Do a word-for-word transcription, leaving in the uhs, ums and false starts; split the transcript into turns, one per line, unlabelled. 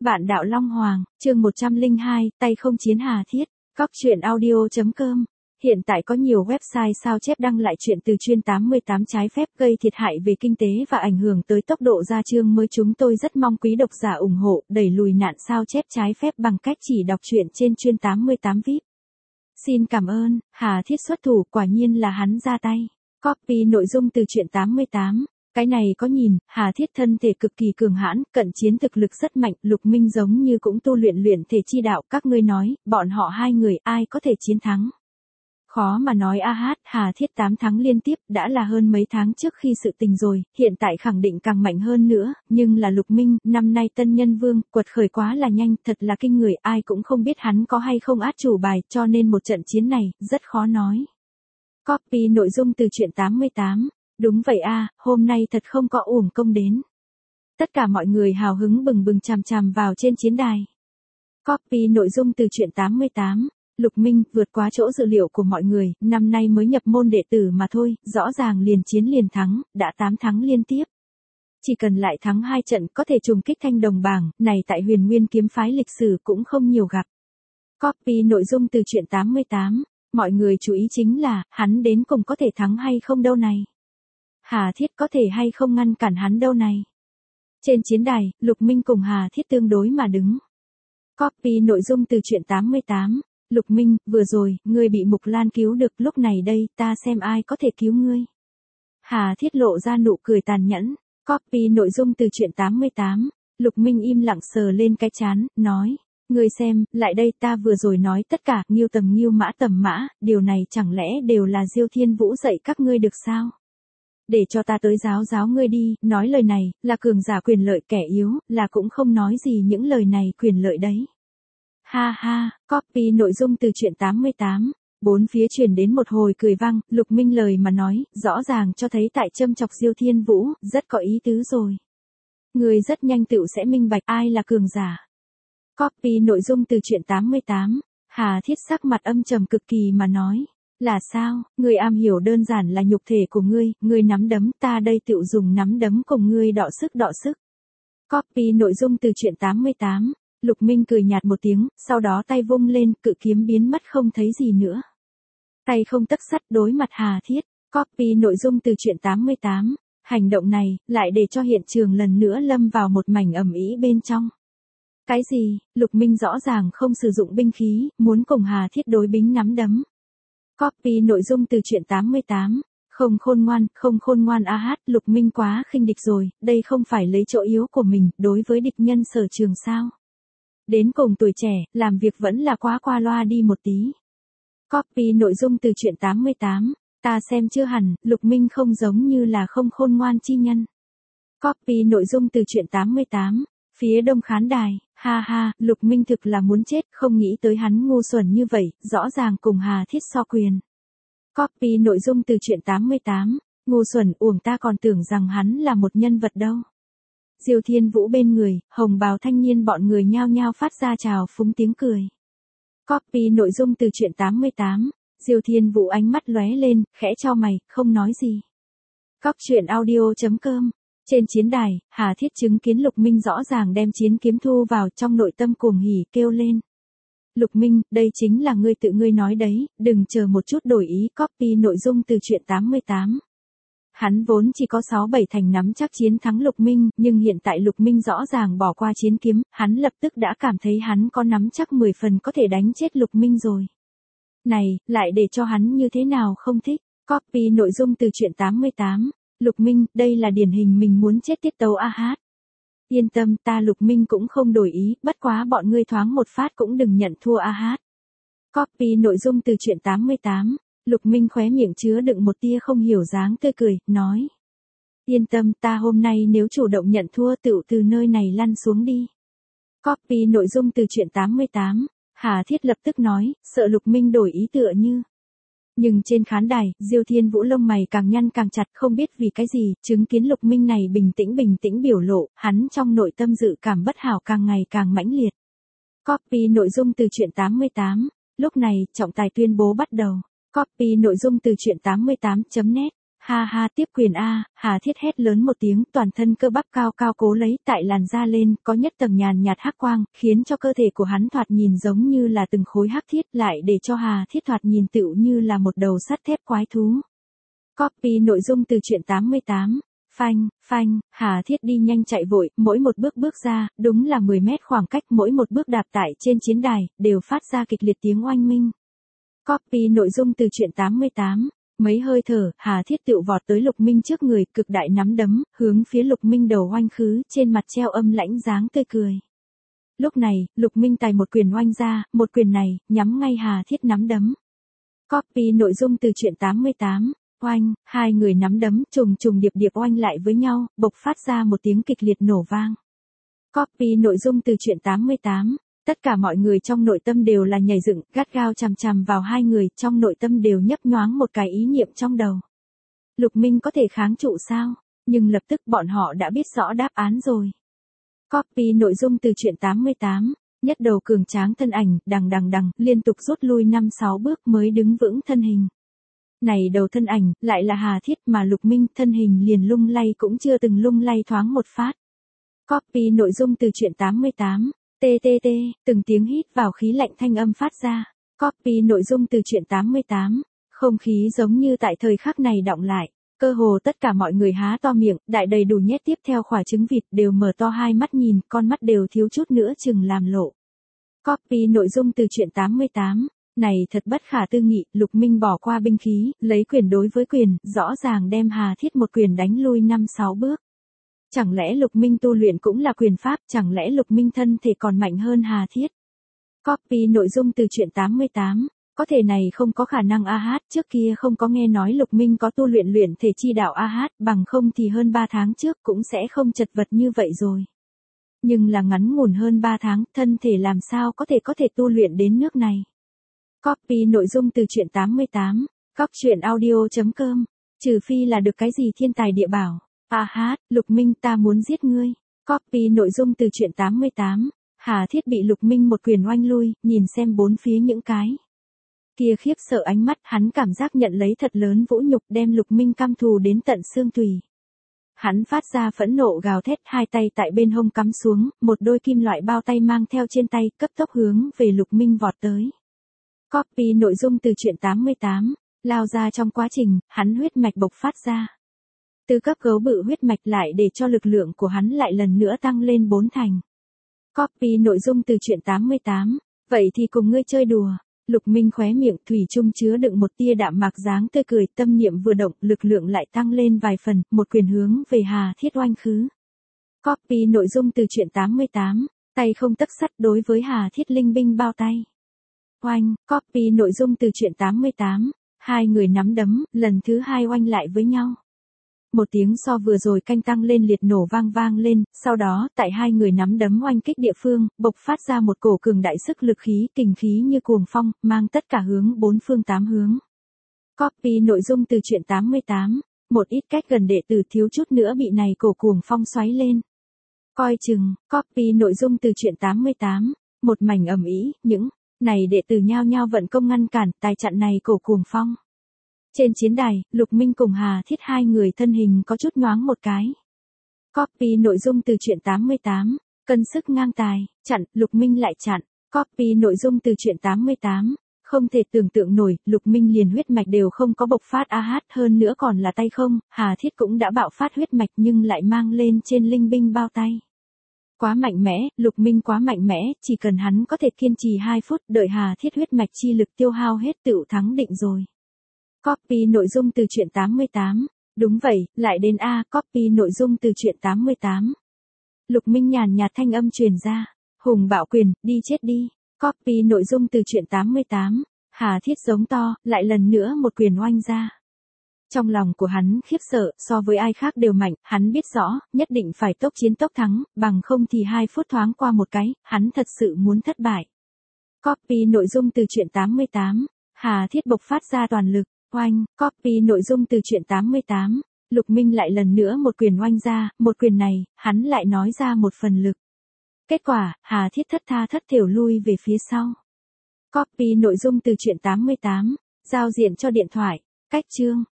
Vạn đạo Long Hoàng, chương một trăm lẻ hai, tay không chiến Hà Thiết, Cóc truyện audio chấm com. Hiện tại có nhiều website sao chép đăng lại chuyện từ chuyên tám mươi tám trái phép gây thiệt hại về kinh tế và ảnh hưởng tới tốc độ ra chương mới. Chúng tôi rất mong quý độc giả ủng hộ, đẩy lùi nạn sao chép trái phép bằng cách chỉ đọc truyện trên chuyên tám mươi tám vi ai pi. Xin cảm ơn. Hà Thiết xuất thủ, quả nhiên là hắn ra tay. Copy nội dung từ truyện tám mươi tám. Cái này có nhìn, Hà Thiết thân thể cực kỳ cường hãn, cận chiến thực lực rất mạnh, Lục Minh giống như cũng tu luyện luyện thể chi đạo. Các ngươi nói, bọn họ hai người ai có thể chiến thắng? Khó mà nói a hát, Hà Thiết tám thắng liên tiếp, đã là hơn mấy tháng trước khi sự tình rồi, hiện tại khẳng định càng mạnh hơn nữa, nhưng là Lục Minh, năm nay tân nhân vương, quật khởi quá là nhanh, thật là kinh người, ai cũng không biết hắn có hay không át chủ bài, cho nên một trận chiến này, rất khó nói. Copy nội dung từ truyện tám mươi tám. Đúng vậy a, hôm nay thật không có uổng công đến. Tất cả mọi người hào hứng bừng bừng chằm chằm vào trên chiến đài. Copy nội dung từ truyện tám mươi tám. Lục Minh, vượt quá chỗ dự liệu của mọi người, năm nay mới nhập môn đệ tử mà thôi, rõ ràng liền chiến liền thắng, đã tám thắng liên tiếp. Chỉ cần lại thắng hai trận có thể trùng kích thanh đồng bảng, này tại Huyền Nguyên kiếm phái lịch sử cũng không nhiều gặp. Copy nội dung từ truyện tám mươi tám. Mọi người chú ý chính là, hắn đến cùng có thể thắng hay không đâu này. Hà Thiết có thể hay không ngăn cản hắn đâu này. Trên chiến đài, Lục Minh cùng Hà Thiết tương đối mà đứng. Copy nội dung từ truyện tám mươi tám. Lục Minh, vừa rồi, ngươi bị Mục Lan cứu được, lúc này đây, ta xem ai có thể cứu ngươi. Hà Thiết lộ ra nụ cười tàn nhẫn. Copy nội dung từ truyện tám mươi tám. Lục Minh im lặng sờ lên cái trán, nói. Ngươi xem, lại đây ta vừa rồi nói tất cả, nghiêu tầm nghiêu mã tầm mã, điều này chẳng lẽ đều là Diêu Thiên Vũ dạy các ngươi được sao? Để cho ta tới giáo giáo ngươi đi, nói lời này, là cường giả quyền lợi, kẻ yếu, là cũng không nói gì những lời này quyền lợi đấy. Ha ha, copy nội dung từ truyện tám mươi tám. Bốn phía truyền đến một hồi cười vang, Lục Minh lời mà nói, rõ ràng cho thấy tại châm chọc Diêu Thiên Vũ, rất có ý tứ rồi. Người rất nhanh tựu sẽ minh bạch ai là cường giả. Copy nội dung từ truyện tám mươi tám. Hà Thiết sắc mặt âm trầm cực kỳ mà nói. Là sao, ngươi am hiểu đơn giản là nhục thể của ngươi, ngươi nắm đấm, ta đây tựu dùng nắm đấm cùng ngươi đọ sức đọ sức. Copy nội dung từ truyện tám mươi tám. Lục Minh cười nhạt một tiếng, sau đó tay vung lên, cự kiếm biến mất không thấy gì nữa. Tay không tấc sắt đối mặt Hà Thiết. Copy nội dung từ truyện tám mươi tám. Hành động này, lại để cho hiện trường lần nữa lâm vào một mảnh ầm ĩ bên trong. Cái gì, Lục Minh rõ ràng không sử dụng binh khí, muốn cùng Hà Thiết đối bính nắm đấm. Copy nội dung từ truyện tám mươi tám. Không khôn ngoan, không khôn ngoan a hát, Lục Minh quá khinh địch rồi, đây không phải lấy chỗ yếu của mình, đối với địch nhân sở trường sao. Đến cùng tuổi trẻ, làm việc vẫn là quá qua loa đi một tí. Copy nội dung từ truyện tám mươi tám. Ta xem chưa hẳn, Lục Minh không giống như là không khôn ngoan chi nhân. Copy nội dung từ truyện tám mươi tám. Phía đông khán đài, ha ha, Lục Minh thực là muốn chết, không nghĩ tới hắn ngu xuẩn như vậy, rõ ràng cùng Hà Thiết so quyền. Copy nội dung từ truyện tám mươi tám. Ngu xuẩn, uổng ta còn tưởng rằng hắn là một nhân vật đâu. Diêu Thiên Vũ bên người, hồng bào thanh niên bọn người nhao nhao phát ra chào phúng tiếng cười. Copy nội dung từ truyện tám mươi tám. Diêu Thiên Vũ ánh mắt lóe lên, khẽ chau mày, không nói gì. Cóc truyện audio chấm com. Trên chiến đài, Hà Thiết chứng kiến Lục Minh rõ ràng đem chiến kiếm thu vào, trong nội tâm cuồng hỉ kêu lên. Lục Minh, đây chính là ngươi tự ngươi nói đấy, đừng chờ một chút đổi ý. Copy nội dung từ truyện tám mươi tám. Hắn vốn chỉ có sáu bảy thành nắm chắc chiến thắng Lục Minh, nhưng hiện tại Lục Minh rõ ràng bỏ qua chiến kiếm, hắn lập tức đã cảm thấy hắn có nắm chắc mười phần có thể đánh chết Lục Minh rồi. Này, lại để cho hắn như thế nào không thích. Copy nội dung từ truyện tám mươi tám. Lục Minh, đây là điển hình mình muốn chết tiết tấu a hát. Yên tâm, ta Lục Minh cũng không đổi ý, bất quá bọn ngươi thoáng một phát cũng đừng nhận thua a hát. Copy nội dung từ truyện tám mươi tám. Lục Minh khóe miệng chứa đựng một tia không hiểu dáng tươi cười, nói. Yên tâm, ta hôm nay nếu chủ động nhận thua tựu từ nơi này lăn xuống đi. Copy nội dung từ truyện tám mươi tám. Hà Thiết lập tức nói, sợ Lục Minh đổi ý tựa như. Nhưng trên khán đài, Diêu Thiên Vũ lông mày càng nhăn càng chặt, không biết vì cái gì, chứng kiến Lục Minh này bình tĩnh bình tĩnh biểu lộ, hắn trong nội tâm dự cảm bất hảo càng ngày càng mãnh liệt. Copy nội dung từ truyện tám mươi tám. Lúc này, trọng tài tuyên bố bắt đầu. Copy nội dung từ truyện tám mươi tám chấm net. Ha ha tiếp quyền A, Hà Thiết hét lớn một tiếng, toàn thân cơ bắp cao cao cố lấy tại làn da lên, có nhất tầng nhàn nhạt hắc quang, khiến cho cơ thể của hắn thoạt nhìn giống như là từng khối hắc thiết, lại để cho Hà Thiết thoạt nhìn tựu như là một đầu sắt thép quái thú. Copy nội dung từ truyện tám mươi tám. Phanh, phanh, Hà Thiết đi nhanh chạy vội, mỗi một bước bước ra, đúng là mười mét khoảng cách, mỗi một bước đạp tại trên chiến đài, đều phát ra kịch liệt tiếng oanh minh. Copy nội dung từ truyện tám mươi tám. Mấy hơi thở, Hà Thiết tựu vọt tới Lục Minh trước người, cực đại nắm đấm, hướng phía Lục Minh đầu oanh khứ, trên mặt treo âm lãnh dáng tươi cười. Lúc này, Lục Minh tài một quyền oanh ra, một quyền này, nhắm ngay Hà Thiết nắm đấm. Copy nội dung từ truyện tám mươi tám. Oanh, hai người nắm đấm trùng trùng điệp điệp oanh lại với nhau, bộc phát ra một tiếng kịch liệt nổ vang. Copy nội dung từ truyện tám mươi tám. Tất cả mọi người trong nội tâm đều là nhảy dựng, gắt gao chằm chằm vào hai người, trong nội tâm đều nhấp nhoáng một cái ý niệm trong đầu. Lục Minh có thể kháng trụ sao? Nhưng lập tức bọn họ đã biết rõ đáp án rồi. Copy nội dung từ truyện tám mươi tám. Nhất đầu cường tráng thân ảnh, đằng đằng đằng, liên tục rút lui năm sáu bước mới đứng vững thân hình. Này đầu thân ảnh, lại là Hà Thiết mà Lục Minh thân hình liền lung lay cũng chưa từng lung lay thoáng một phát. Copy nội dung từ truyện tám mươi tám. Tê tê tê, từng tiếng hít vào khí lạnh thanh âm phát ra. Copy nội dung từ truyện tám mươi tám. Không khí giống như tại thời khắc này đọng lại. Cơ hồ tất cả mọi người há to miệng, đại đầy đủ nhét tiếp theo quả trứng vịt đều mở to hai mắt nhìn, con mắt đều thiếu chút nữa chừng làm lộ. Copy nội dung từ truyện tám mươi tám. Này thật bất khả tư nghị, Lục Minh bỏ qua binh khí, lấy quyền đối với quyền, rõ ràng đem Hà Thiết một quyền đánh lui năm sáu bước. Chẳng lẽ Lục Minh tu luyện cũng là quyền pháp, chẳng lẽ Lục Minh thân thể còn mạnh hơn Hà Thiết? Copy nội dung từ truyện tám mươi tám. Có thể này không có khả năng a hát, trước kia không có nghe nói Lục Minh có tu luyện luyện thể chi đạo a hát, bằng không thì hơn ba tháng trước cũng sẽ không chật vật như vậy rồi. Nhưng là ngắn ngủn hơn ba tháng, thân thể làm sao có thể có thể tu luyện đến nước này. Copy nội dung từ truyện tám mươi tám. Cóc truyện audio chấm com. Trừ phi là được cái gì thiên tài địa bảo. A hát, Lục Minh ta muốn giết ngươi. Copy nội dung từ truyện tám mươi tám. Hà Thiết bị Lục Minh một quyền oanh lui, nhìn xem bốn phía những cái kia khiếp sợ ánh mắt, hắn cảm giác nhận lấy thật lớn vũ nhục, đem Lục Minh căm thù đến tận xương tùy. Hắn phát ra phẫn nộ gào thét, hai tay tại bên hông cắm xuống, một đôi kim loại bao tay mang theo trên tay, cấp tốc hướng về Lục Minh vọt tới. Copy nội dung từ truyện tám mươi tám. Lao ra trong quá trình, hắn huyết mạch bộc phát ra. Từ cấp gấu bự huyết mạch lại để cho lực lượng của hắn lại lần nữa tăng lên bốn thành. Copy nội dung từ truyện tám mươi tám. Vậy thì cùng ngươi chơi đùa. Lục Minh khóe miệng thủy chung chứa đựng một tia đạm mạc dáng tươi cười, tâm niệm vừa động, lực lượng lại tăng lên vài phần, một quyền hướng về Hà Thiết oanh khứ. Copy nội dung từ truyện tám mươi tám. Tay không tấc sắt đối với Hà Thiết linh binh bao tay. Oanh, copy nội dung từ truyện tám mươi tám. Hai người nắm đấm, lần thứ hai oanh lại với nhau. Một tiếng so vừa rồi canh tăng lên liệt nổ vang vang lên, sau đó, tại hai người nắm đấm oanh kích địa phương, bộc phát ra một cổ cường đại sức lực khí, kình khí như cuồng phong, mang tất cả hướng bốn phương tám hướng. Copy nội dung từ truyện tám mươi tám. Một ít cách gần đệ tử thiếu chút nữa bị này cổ cuồng phong xoáy lên. Coi chừng, copy nội dung từ truyện tám mươi tám. Một mảnh ầm ĩ, những này đệ tử nhao nhao vận công ngăn cản, tài chặn này cổ cuồng phong. Trên chiến đài, Lục Minh cùng Hà Thiết hai người thân hình có chút nhoáng một cái. Copy nội dung từ truyện tám mươi tám. Cân sức ngang tài, chặn, Lục Minh lại chặn. Copy nội dung từ truyện tám mươi tám. Không thể tưởng tượng nổi, Lục Minh liền huyết mạch đều không có bộc phát a hát, hơn nữa còn là tay không, Hà Thiết cũng đã bạo phát huyết mạch nhưng lại mang lên trên linh binh bao tay. Quá mạnh mẽ, Lục Minh quá mạnh mẽ, chỉ cần hắn có thể kiên trì hai phút, đợi Hà Thiết huyết mạch chi lực tiêu hao hết tựu thắng định rồi. Copy nội dung từ truyện tám mươi tám. Đúng vậy, lại đến A, copy nội dung từ truyện tám mươi tám. Lục Minh nhàn nhạt thanh âm truyền ra. Hùng bạo quyền, đi chết đi. Copy nội dung từ truyện tám mươi tám. Hà Thiết giống to, lại lần nữa một quyền oanh ra. Trong lòng của hắn khiếp sợ, so với ai khác đều mạnh, hắn biết rõ, nhất định phải tốc chiến tốc thắng, bằng không thì hai phút thoáng qua một cái, hắn thật sự muốn thất bại. Copy nội dung từ truyện tám mươi tám. Hà Thiết bộc phát ra toàn lực. Oanh, copy nội dung từ truyện tám mươi tám. Lục Minh lại lần nữa một quyền oanh ra, một quyền này, hắn lại nói ra một phần lực. Kết quả, Hà Thiết thất tha thất thểu lui về phía sau. Copy nội dung từ truyện tám mươi tám. Giao diện cho điện thoại. Cách chương.